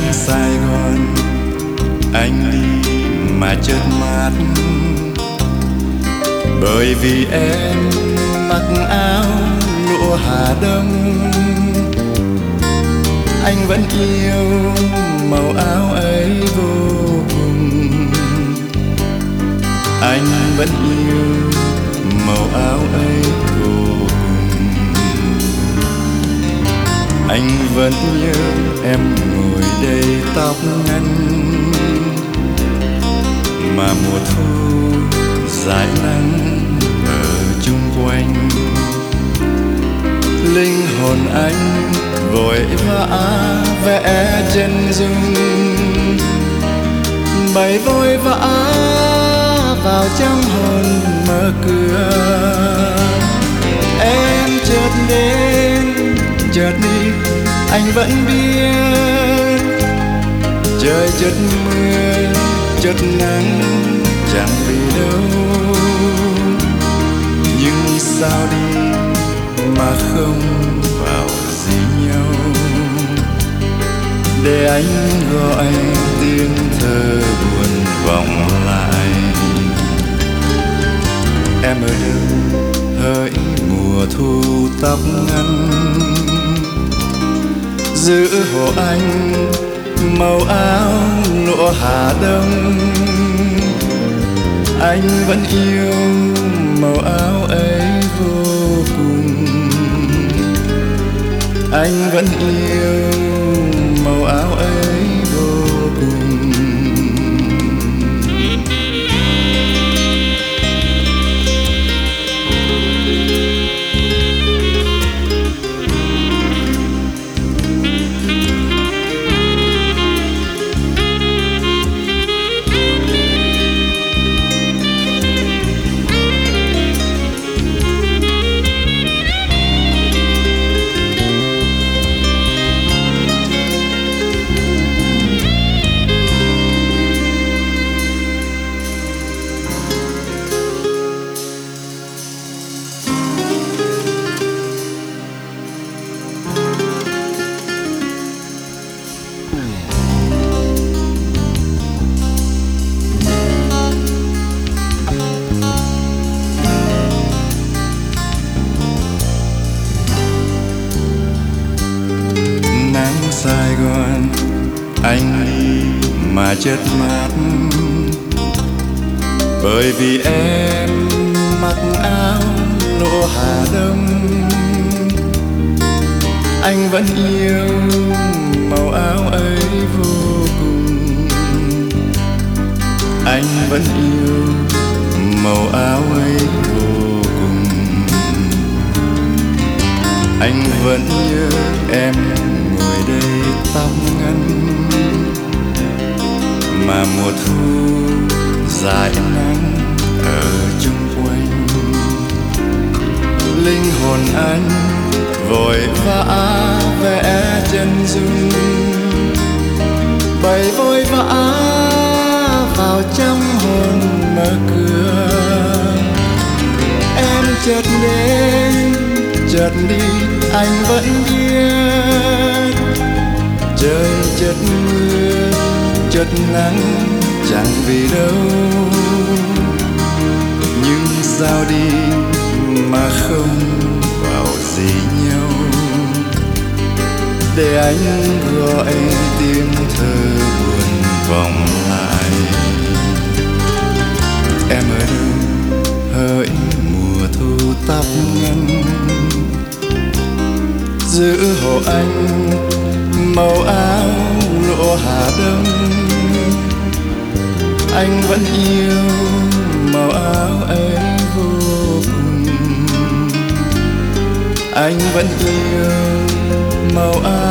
Sài Gòn anh đi mà chợt mắt, bởi vì em mặc áo lụa Hà Đông. Anh vẫn yêu màu áo ấy vô cùng, anh vẫn yêu màu áo ấy vô cùng. Anh vẫn nhớ em ngồi đây tóc ngắn, mà mùa thu dải nắng ở chung quanh. Linh hồn anh vội vã vẽ chân dung, bay vội vã vào trong hồn mở cửa. Em chợt đến chợt đi, anh vẫn biết trời chợt mưa chợt nắng chẳng vì đâu. Nhưng sao đi mà không vào gì nhau, để anh gọi tiếng thơ buồn vọng lại. Em ở đâu hỡi mùa thu tóc ngắn, giữ hộ anh màu áo lụa Hà Đông. Anh vẫn yêu màu áo ấy vô cùng, anh vẫn yêu màu áo ấy vô cùng. Sài Gòn anh đi mà chợt mắt, bởi vì em mặc áo lụa Hà Đông. Anh vẫn yêu màu áo ấy vô cùng, anh vẫn yêu màu áo ấy vô cùng. Anh vẫn nhớ em ngồi đây tóc ngắn, mà mùa thu dải nắng ở chung quanh. Linh hồn anh vội vã vẽ chân dung, bay vội vã vào trong hồn mở cửa. Em chợt đến chợt đi, anh vẫn biết trời chợt mưa chợt nắng chẳng vì đâu. Nhưng sao đi mà không vào gì nhau, để anh gọi tiếng thơ buồn vọng lại. Em ở đâu hỡi mùa thu tóc ngắn, giữ hộ anh màu áo lụa Hà Đông. Anh vẫn yêu màu áo ấy vô cùng, anh vẫn yêu màu áo